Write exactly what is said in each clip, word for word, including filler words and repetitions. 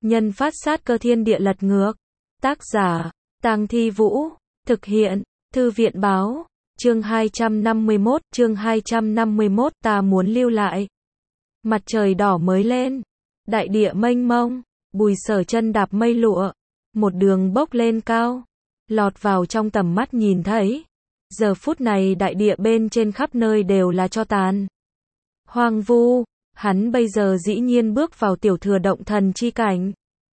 nhân phát sát cơ thiên địa lật ngược. Tác giả, Tang Thi Vũ. Thực hiện, Thư viện báo. Chương hai trăm năm mươi mốt, chương hai trăm năm mươi mốt, ta muốn lưu lại. Mặt trời đỏ mới lên. Đại địa mênh mông. Bùi Sở chân đạp mây lụa. Một đường bốc lên cao. Lọt vào trong tầm mắt nhìn thấy. Giờ phút này đại địa bên trên khắp nơi đều là tro tàn. Hoang vu. Hắn bây giờ dĩ nhiên bước vào tiểu thừa động thần chi cảnh.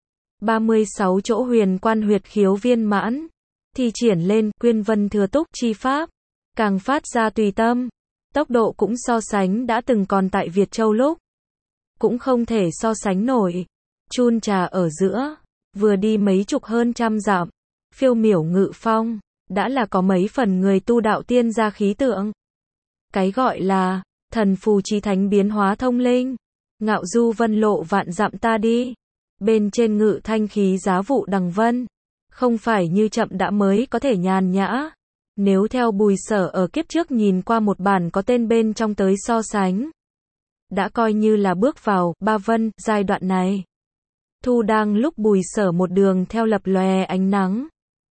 ba mươi sáu chỗ huyền quan huyệt khiếu viên mãn. Thi triển lên quyên vân thừa túc chi pháp. Càng phát ra tùy tâm. Tốc độ cũng so sánh đã từng còn tại Việt Châu lúc. Cũng không thể so sánh nổi. Chun trà ở giữa. Vừa đi mấy chục hơn trăm dặm. Phiêu miểu ngự phong. Đã là có mấy phần người tu đạo tiên gia khí tượng. Cái gọi là thần phù chi thánh biến hóa thông linh. Ngạo du vân lộ vạn dặm ta đi. Bên trên ngự thanh khí giá vụ đằng vân. Không phải như chậm đã mới có thể nhàn nhã. Nếu theo Bùi Sở ở kiếp trước nhìn qua một bản có tên bên trong tới so sánh. Đã coi như là bước vào ba vân giai đoạn này. Thu đang lúc Bùi Sở một đường theo lập lòe ánh nắng.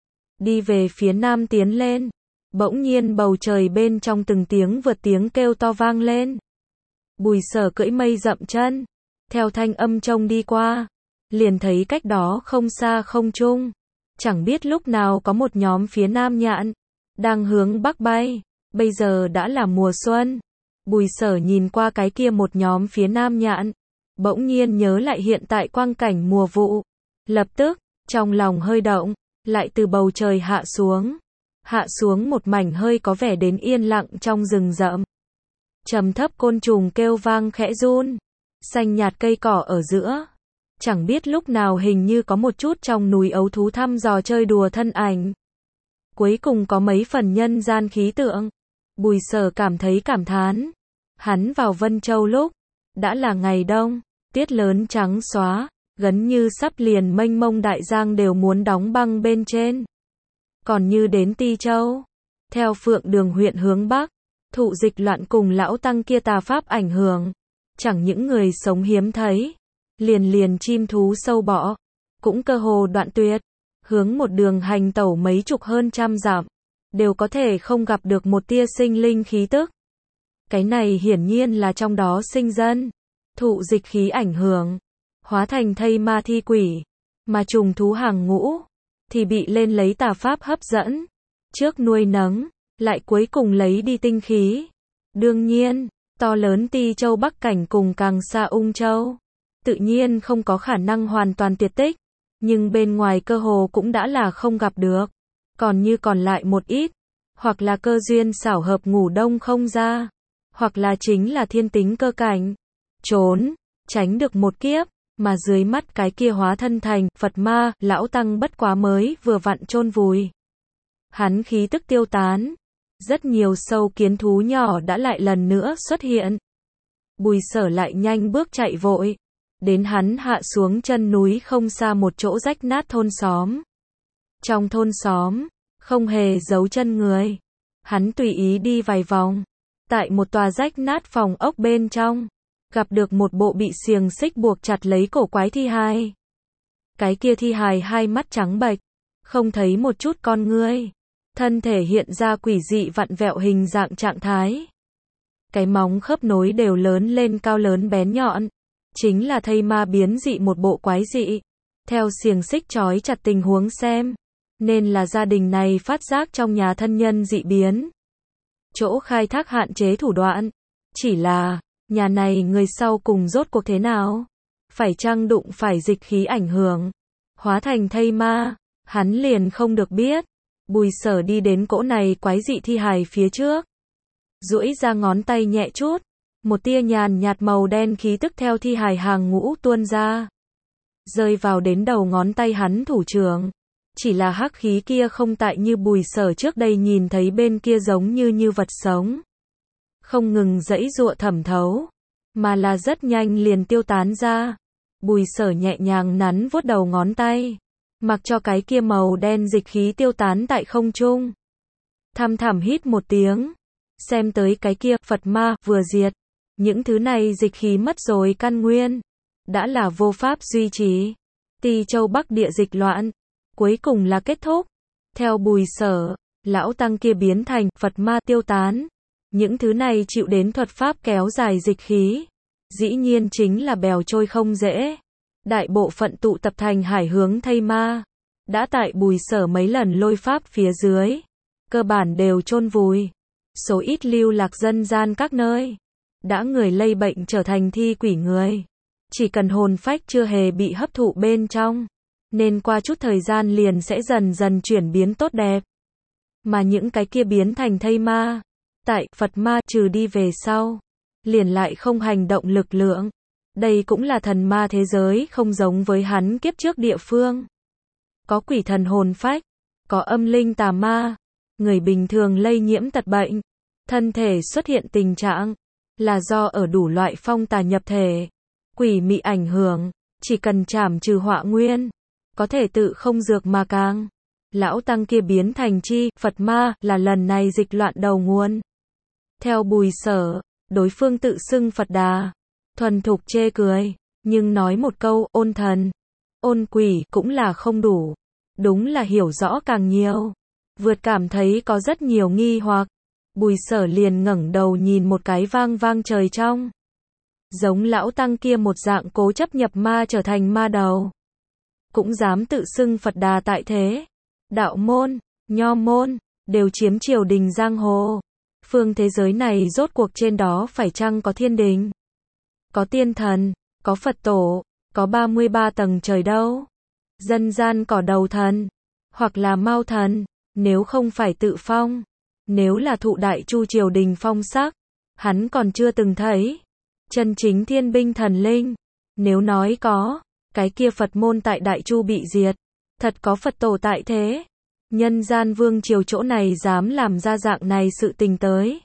Đi về phía nam tiến lên. Bỗng nhiên bầu trời bên trong từng tiếng vượt tiếng kêu to vang lên. Bùi Sở cưỡi mây dậm chân. Theo thanh âm trông đi qua. Liền thấy cách đó không xa không trung. Chẳng biết lúc nào có một nhóm phía nam nhạn. Đang hướng bắc bay. Bây giờ đã là mùa xuân. Bùi Sở nhìn qua cái kia một nhóm phía nam nhạn. Bỗng nhiên nhớ lại hiện tại quang cảnh mùa vụ. Lập tức, trong lòng hơi động. Lại từ bầu trời hạ xuống. Hạ xuống một mảnh hơi có vẻ đến yên lặng trong rừng rậm. Trầm thấp côn trùng kêu vang khẽ run. Xanh nhạt cây cỏ ở giữa. Chẳng biết lúc nào hình như có một chút trong núi ấu thú thăm dò chơi đùa thân ảnh. Cuối cùng có mấy phần nhân gian khí tượng. Bùi Sở cảm thấy cảm thán. Hắn vào Vân Châu lúc. Đã là ngày đông. Tiết lớn trắng xóa. Gần như sắp liền mênh mông đại giang đều muốn đóng băng bên trên. Còn như đến Ti Châu. Theo Phượng Đường huyện hướng Bắc. Thụ dịch loạn cùng lão tăng kia tà pháp ảnh hưởng. Chẳng những người sống hiếm thấy. Liền liền chim thú sâu bọ. Cũng cơ hồ đoạn tuyệt. Hướng một đường hành tẩu mấy chục hơn trăm dặm. Đều có thể không gặp được một tia sinh linh khí tức. Cái này hiển nhiên là trong đó sinh dân. Thụ dịch khí ảnh hưởng. Hóa thành thây ma thi quỷ. Mà trùng thú hàng ngũ. Thì bị lên lấy tà pháp hấp dẫn. Trước nuôi nấng. Lại cuối cùng lấy đi tinh khí. Đương nhiên, to lớn Ti Châu Bắc cảnh cùng càng xa Ung Châu. Tự nhiên không có khả năng hoàn toàn tuyệt tích. Nhưng bên ngoài cơ hồ cũng đã là không gặp được. Còn như còn lại một ít. Hoặc là cơ duyên xảo hợp ngủ đông không ra. Hoặc là chính là thiên tính cơ cảnh. Trốn, tránh được một kiếp. Mà dưới mắt cái kia hóa thân thành Phật ma, lão tăng bất quá mới vừa vặn chôn vùi. Hắn khí tức tiêu tán. Rất nhiều sâu kiến thú nhỏ đã lại lần nữa xuất hiện. Bùi Sở lại nhanh bước chạy vội. Đến hắn hạ xuống chân núi không xa một chỗ rách nát thôn xóm. Trong thôn xóm, không hề giấu chân người. Hắn tùy ý đi vài vòng. Tại một tòa rách nát phòng ốc bên trong. Gặp được một bộ bị xiềng xích buộc chặt lấy cổ quái thi hài. Cái kia thi hài hai mắt trắng bệch. Không thấy một chút con ngươi. Thân thể hiện ra quỷ dị vặn vẹo hình dạng trạng thái. Cái móng khớp nối đều lớn lên cao lớn bén nhọn. Chính là thây ma biến dị một bộ quái dị. Theo xiềng xích trói chặt tình huống xem. Nên là gia đình này phát giác trong nhà thân nhân dị biến. Chỗ khai thác hạn chế thủ đoạn. Chỉ là, nhà này người sau cùng rốt cuộc thế nào? Phải chăng đụng phải dịch khí ảnh hưởng? Hóa thành thây ma? Hắn liền không được biết. Bùi Sở đi đến cỗ này quái dị thi hài phía trước. Duỗi ra ngón tay nhẹ chút. Một tia nhàn nhạt màu đen khí tức theo thi hài hàng ngũ tuôn ra. Rơi vào đến đầu ngón tay hắn thủ trưởng. Chỉ là hắc khí kia không tại như Bùi Sở trước đây nhìn thấy bên kia giống như như vật sống. Không ngừng giãy giụa thẩm thấu. Mà là rất nhanh liền tiêu tán ra. Bùi Sở nhẹ nhàng nắn vuốt đầu ngón tay. Mặc cho cái kia màu đen dịch khí tiêu tán tại không trung. Thăm thẳm hít một tiếng. Xem tới cái kia Phật ma vừa diệt. Những thứ này dịch khí mất rồi căn nguyên. Đã là vô pháp duy trì. Ti Châu Bắc địa dịch loạn, cuối cùng là kết thúc. Theo Bùi Sở, lão tăng kia biến thành Phật ma tiêu tán. Những thứ này chịu đến thuật pháp kéo dài dịch khí. Dĩ nhiên chính là bèo trôi không dễ. Đại bộ phận tụ tập thành hải hướng thây ma. Đã tại Bùi Sở mấy lần lôi pháp phía dưới. Cơ bản đều chôn vùi. Số ít lưu lạc dân gian các nơi. Đã người lây bệnh trở thành thi quỷ người. Chỉ cần hồn phách chưa hề bị hấp thụ bên trong. Nên qua chút thời gian liền sẽ dần dần chuyển biến tốt đẹp. Mà những cái kia biến thành thây ma. Tại Phật ma trừ đi về sau. Liền lại không hành động lực lượng. Đây cũng là thần ma thế giới không giống với hắn kiếp trước địa phương. Có quỷ thần hồn phách. Có âm linh tà ma. Người bình thường lây nhiễm tật bệnh. Thân thể xuất hiện tình trạng. Là do ở đủ loại phong tà nhập thể. Quỷ mị ảnh hưởng. Chỉ cần trảm trừ họa nguyên. Có thể tự không dược mà càng. Lão tăng kia biến thành chi, Phật ma, là lần này dịch loạn đầu nguồn. Theo Bùi Sở, đối phương tự xưng Phật Đà. Thuần thục chê cười. Nhưng nói một câu, ôn thần. Ôn quỷ, cũng là không đủ. Đúng là hiểu rõ càng nhiều. Vượt cảm thấy có rất nhiều nghi hoặc. Bùi Sở liền ngẩng đầu nhìn một cái vang vang trời trong. Giống lão tăng kia một dạng cố chấp nhập ma trở thành ma đầu. Cũng dám tự xưng Phật Đà tại thế. Đạo môn, nho môn, đều chiếm triều đình giang hồ. Phương thế giới này rốt cuộc trên đó phải chăng có thiên đình? Có tiên thần, có Phật tổ, có ba mươi ba tầng trời đâu? Dân gian cỏ đầu thần, hoặc là Mao thần, nếu không phải tự phong. Nếu là thụ Đại Chu triều đình phong sắc, hắn còn chưa từng thấy. Chân chính thiên binh thần linh, nếu nói có, cái kia Phật môn tại Đại Chu bị diệt, thật có Phật tổ tại thế. Nhân gian vương triều chỗ này dám làm ra dạng này sự tình tới.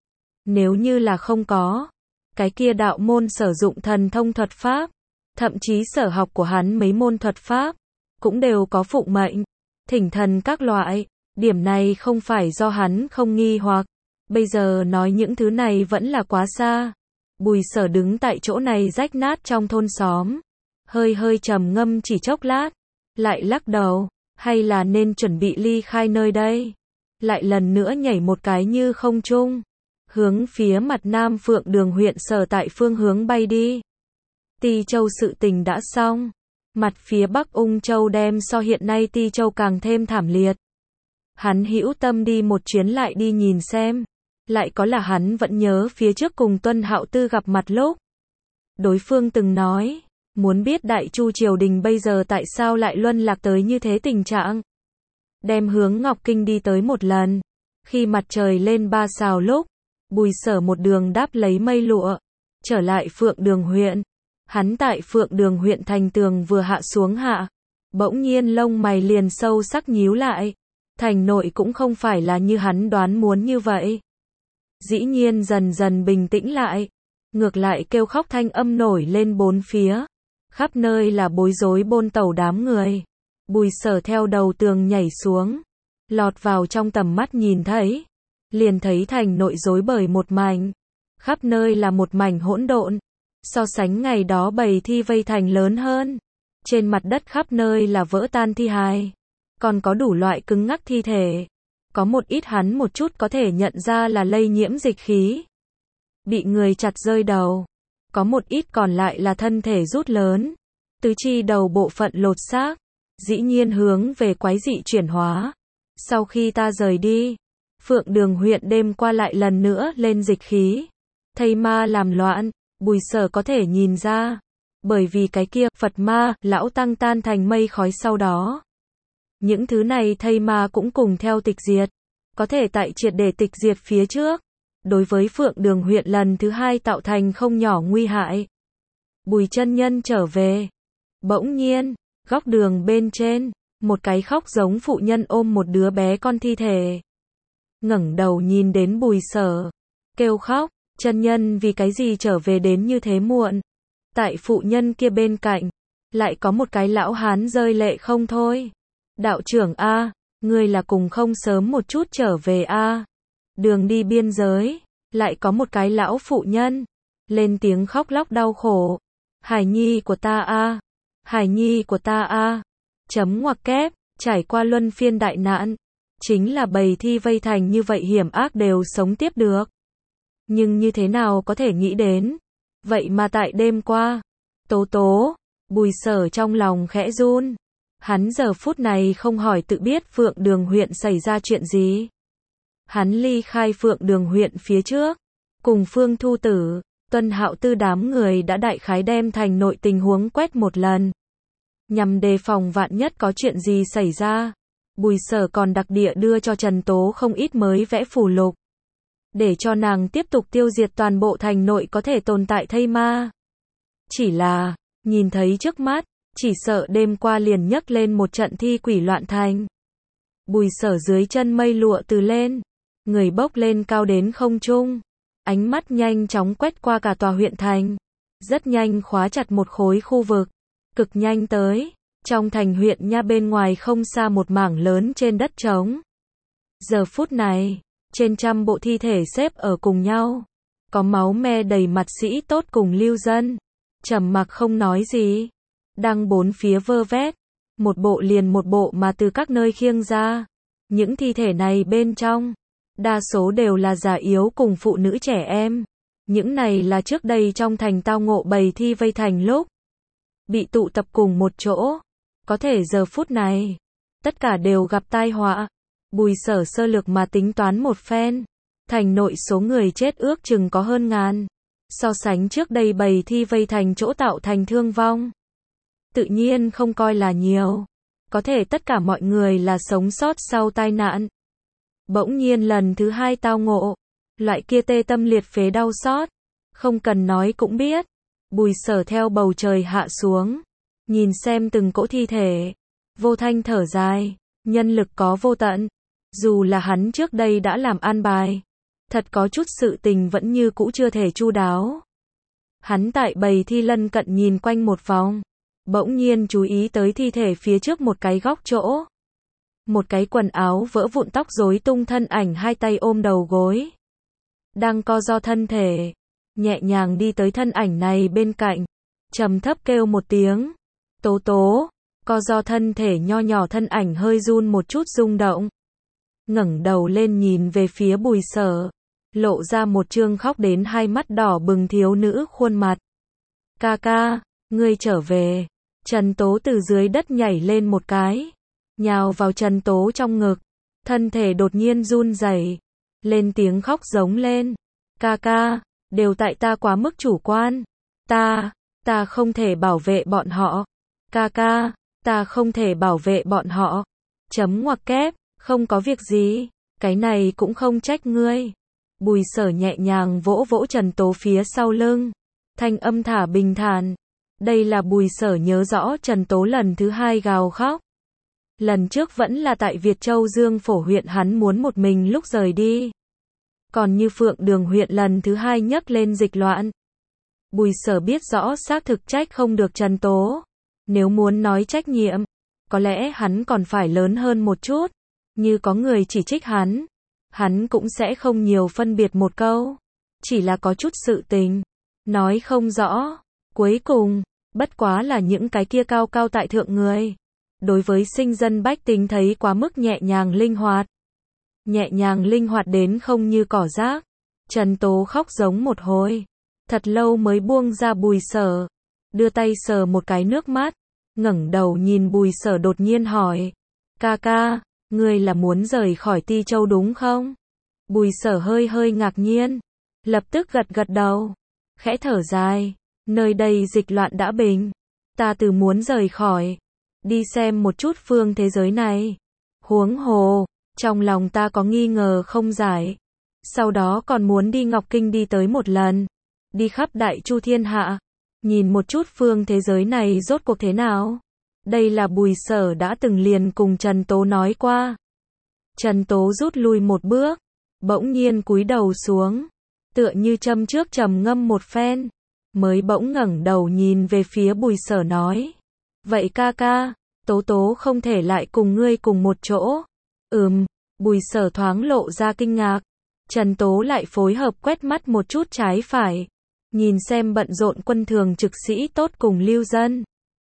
Nếu như là không có, cái kia đạo môn sử dụng thần thông thuật pháp, thậm chí sở học của hắn mấy môn thuật pháp, cũng đều có phụng mệnh, thỉnh thần các loại. Điểm này không phải do hắn không nghi hoặc, bây giờ nói những thứ này vẫn là quá xa. Bùi Sở đứng tại chỗ này rách nát trong thôn xóm, hơi hơi trầm ngâm chỉ chốc lát, lại lắc đầu, hay là nên chuẩn bị ly khai nơi đây. Lại lần nữa nhảy một cái như không trung, hướng phía mặt Nam Phượng Đường huyện sở tại phương hướng bay đi. Ti Châu sự tình đã xong, mặt phía Bắc Ung Châu đem so hiện nay Ti Châu càng thêm thảm liệt. Hắn hữu tâm đi một chuyến lại đi nhìn xem. Lại có là hắn vẫn nhớ phía trước cùng Tuân Hạo Tư gặp mặt lúc. Đối phương từng nói, muốn biết Đại Chu triều đình bây giờ tại sao lại luân lạc tới như thế tình trạng. Đem hướng Ngọc Kinh đi tới một lần. Khi mặt trời lên ba sào lúc, Bùi Sở một đường đáp lấy mây lụa, trở lại Phượng Đường huyện. Hắn tại Phượng Đường huyện thành tường vừa hạ xuống hạ. Bỗng nhiên lông mày liền sâu sắc nhíu lại. Thành nội cũng không phải là như hắn đoán muốn như vậy. Dĩ nhiên dần dần bình tĩnh lại. Ngược lại kêu khóc thanh âm nổi lên bốn phía. Khắp nơi là bối rối bôn tẩu đám người. Bùi Sở theo đầu tường nhảy xuống. Lọt vào trong tầm mắt nhìn thấy. Liền thấy thành nội rối bời một mảnh. Khắp nơi là một mảnh hỗn độn. So sánh ngày đó bầy thi vây thành lớn hơn. Trên mặt đất khắp nơi là vỡ tan thi hài. Còn có đủ loại cứng ngắc thi thể. Có một ít hắn một chút có thể nhận ra là lây nhiễm dịch khí. Bị người chặt rơi đầu. Có một ít còn lại là thân thể rút lớn. Tứ chi đầu bộ phận lột xác. Dĩ nhiên hướng về quái dị chuyển hóa. Sau khi ta rời đi, Phượng Đường huyện đêm qua lại lần nữa lên dịch khí. Thây ma làm loạn, Bùi Sở có thể nhìn ra. Bởi vì cái kia, Phật ma, lão tăng tan thành mây khói sau đó. Những thứ này thây ma cũng cùng theo tịch diệt. Có thể tại triệt để tịch diệt phía trước. Đối với Phượng Đường huyện lần thứ hai tạo thành không nhỏ nguy hại. Bùi chân nhân trở về. Bỗng nhiên, góc đường bên trên, một cái khóc giống phụ nhân ôm một đứa bé con thi thể. Ngẩng đầu nhìn đến Bùi Sở. Kêu khóc, chân nhân vì cái gì trở về đến như thế muộn. Tại phụ nhân kia bên cạnh, lại có một cái lão hán rơi lệ không thôi. Đạo trưởng A, ngươi là cùng không sớm một chút trở về A. Đường đi biên giới, lại có một cái lão phụ nhân, lên tiếng khóc lóc đau khổ. Hải nhi của ta A, Hải nhi của ta a. Chấm ngoặc kép, trải qua luân phiên đại nạn. Chính là bầy thi vây thành như vậy hiểm ác đều sống tiếp được. Nhưng như thế nào có thể nghĩ đến. Vậy mà tại đêm qua, Tố tố, Bùi Sở trong lòng khẽ run. Hắn giờ phút này không hỏi tự biết Phượng Đường huyện xảy ra chuyện gì. Hắn ly khai Phượng Đường huyện phía trước, cùng Phương Thu Tử, Tuân Hạo Tư đám người đã đại khái đem thành nội tình huống quét một lần. Nhằm đề phòng vạn nhất có chuyện gì xảy ra, Bùi Sở còn đặc địa đưa cho Trần Tố không ít mới vẽ phù lục. Để cho nàng tiếp tục tiêu diệt toàn bộ thành nội có thể tồn tại thây ma. Chỉ là, nhìn thấy trước mắt, chỉ sợ đêm qua liền nhấc lên một trận thi quỷ loạn thành. Bùi Sở dưới chân mây lụa từ lên, người bốc lên cao đến không trung, ánh mắt nhanh chóng quét qua cả tòa huyện thành, rất nhanh khóa chặt một khối khu vực, cực nhanh tới, trong thành huyện nha bên ngoài không xa một mảng lớn trên đất trống. Giờ phút này, trên trăm bộ thi thể xếp ở cùng nhau, có máu me đầy mặt sĩ tốt cùng lưu dân, trầm mặc không nói gì, đang bốn phía vơ vét, một bộ liền một bộ mà từ các nơi khiêng ra. Những thi thể này bên trong, đa số đều là già yếu cùng phụ nữ trẻ em. Những này là trước đây trong thành tao ngộ bầy thi vây thành lúc bị tụ tập cùng một chỗ. Có thể giờ phút này, tất cả đều gặp tai họa. Bùi Sở sơ lược mà tính toán một phen, thành nội số người chết ước chừng có hơn ngàn. So sánh trước đây bầy thi vây thành chỗ tạo thành thương vong, tự nhiên không coi là nhiều. Có thể tất cả mọi người là sống sót sau tai nạn. Bỗng nhiên lần thứ hai tao ngộ, loại kia tê tâm liệt phế đau xót, không cần nói cũng biết. Bùi Sở theo bầu trời hạ xuống, nhìn xem từng cỗ thi thể, vô thanh thở dài, nhân lực có vô tận. Dù là hắn trước đây đã làm an bài, thật có chút sự tình vẫn như cũ chưa thể chu đáo. Hắn tại bầy thi lân cận nhìn quanh một vòng, bỗng nhiên chú ý tới thi thể phía trước một cái góc chỗ. Một cái quần áo vỡ vụn tóc rối tung thân ảnh hai tay ôm đầu gối, đang co ro thân thể, nhẹ nhàng đi tới thân ảnh này bên cạnh, trầm thấp kêu một tiếng, tố tố, co ro thân thể nho nhỏ thân ảnh hơi run một chút rung động. Ngẩng đầu lên nhìn về phía Bùi Sở, lộ ra một trương khóc đến hai mắt đỏ bừng thiếu nữ khuôn mặt. Ca ca, ngươi trở về. Trần Tố từ dưới đất nhảy lên một cái, nhào vào Trần Tố trong ngực, thân thể đột nhiên run rẩy, lên tiếng khóc giống lên. Ca ca, đều tại ta quá mức chủ quan. Ta, ta không thể bảo vệ bọn họ. Ca ca, ta không thể bảo vệ bọn họ. Chấm ngoặc kép, không có việc gì, cái này cũng không trách ngươi. Bùi Sở nhẹ nhàng vỗ vỗ Trần Tố phía sau lưng, thanh âm thả bình thản. Đây là Bùi Sở nhớ rõ Trần Tố lần thứ hai gào khóc. Lần trước vẫn là tại Việt Châu Dương Phổ huyện hắn muốn một mình lúc rời đi. Còn như Phượng Đường huyện lần thứ hai nhấc lên dịch loạn. Bùi Sở biết rõ xác thực trách không được Trần Tố. Nếu muốn nói trách nhiệm, có lẽ hắn còn phải lớn hơn một chút. Như có người chỉ trích hắn, hắn cũng sẽ không nhiều phân biệt một câu. Chỉ là có chút sự tình, nói không rõ. Cuối cùng, bất quá là những cái kia cao cao tại thượng người. Đối với sinh dân bách tính thấy quá mức nhẹ nhàng linh hoạt. Nhẹ nhàng linh hoạt đến không như cỏ rác. Trần Tố khóc giống một hồi. Thật lâu mới buông ra Bùi Sở. Đưa tay sờ một cái nước mắt. Ngẩng đầu nhìn Bùi Sở đột nhiên hỏi. Ca ca, ngươi là muốn rời khỏi Ti Châu đúng không? Bùi Sở hơi hơi ngạc nhiên. Lập tức gật gật đầu. Khẽ thở dài. Nơi đây dịch loạn đã bình. Ta từ muốn rời khỏi. Đi xem một chút phương thế giới này. Huống hồ, trong lòng ta có nghi ngờ không giải. Sau đó còn muốn đi Ngọc Kinh đi tới một lần. Đi khắp đại chu thiên hạ. Nhìn một chút phương thế giới này rốt cuộc thế nào. Đây là Bùi Sở đã từng liền cùng Trần Tố nói qua. Trần Tố rút lui một bước. Bỗng nhiên cúi đầu xuống. Tựa như châm trước trầm ngâm một phen. Mới bỗng ngẩng đầu nhìn về phía Bùi Sở nói. Vậy ca ca, Tố Tố không thể lại cùng ngươi cùng một chỗ. Ừm, Bùi Sở thoáng lộ ra kinh ngạc. Trần Tố lại phối hợp quét mắt một chút trái phải. Nhìn xem bận rộn quân thường trực sĩ tốt cùng lưu dân.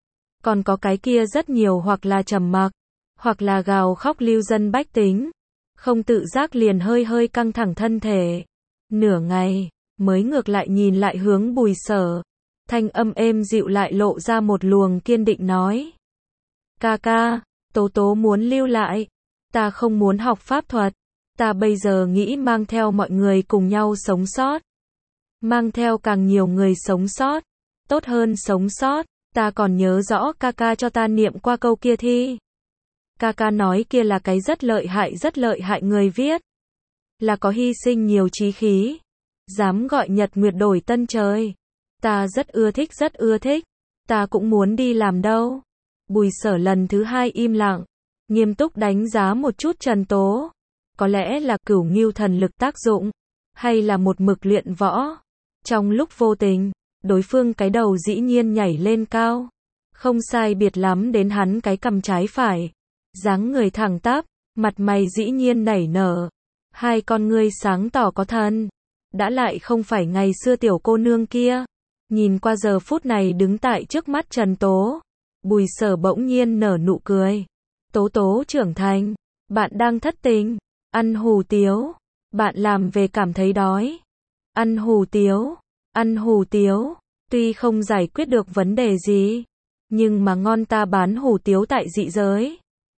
Còn có cái kia rất nhiều hoặc là trầm mặc, hoặc là gào khóc lưu dân bách tính. Không tự giác liền hơi hơi căng thẳng thân thể. Nửa ngày, mới ngược lại nhìn lại hướng Bùi Sở. Thanh âm êm dịu lại lộ ra một luồng kiên định nói. Ca ca, Tố Tố muốn lưu lại. Ta không muốn học pháp thuật. Ta bây giờ nghĩ mang theo mọi người cùng nhau sống sót. Mang theo càng nhiều người sống sót. Tốt hơn sống sót. Ta còn nhớ rõ ca ca cho ta niệm qua câu kia thi. Ca ca nói kia là cái rất lợi hại rất lợi hại người viết. Là có hy sinh nhiều chí khí. Dám gọi nhật nguyệt đổi tân trời. Ta rất ưa thích rất ưa thích. Ta cũng muốn đi làm đâu. Bùi Sở lần thứ hai im lặng. Nghiêm túc đánh giá một chút Trần Tố. Có lẽ là cửu ngưu thần lực tác dụng. Hay là một mực luyện võ. Trong lúc vô tình, đối phương cái đầu dĩ nhiên nhảy lên cao. Không sai biệt lắm đến hắn cái cằm trái phải. Dáng người thẳng tắp, mặt mày dĩ nhiên nảy nở. Hai con ngươi sáng tỏ có thần. Đã lại không phải ngày xưa tiểu cô nương kia. Nhìn qua giờ phút này đứng tại trước mắt Trần Tố. Bùi Sở bỗng nhiên nở nụ cười. Tố Tố trưởng thành. Bạn đang thất tình. Ăn hủ tiếu. Bạn làm về cảm thấy đói. Ăn hủ tiếu. Ăn hủ tiếu. Tuy không giải quyết được vấn đề gì. Nhưng mà ngon ta bán hủ tiếu tại dị giới.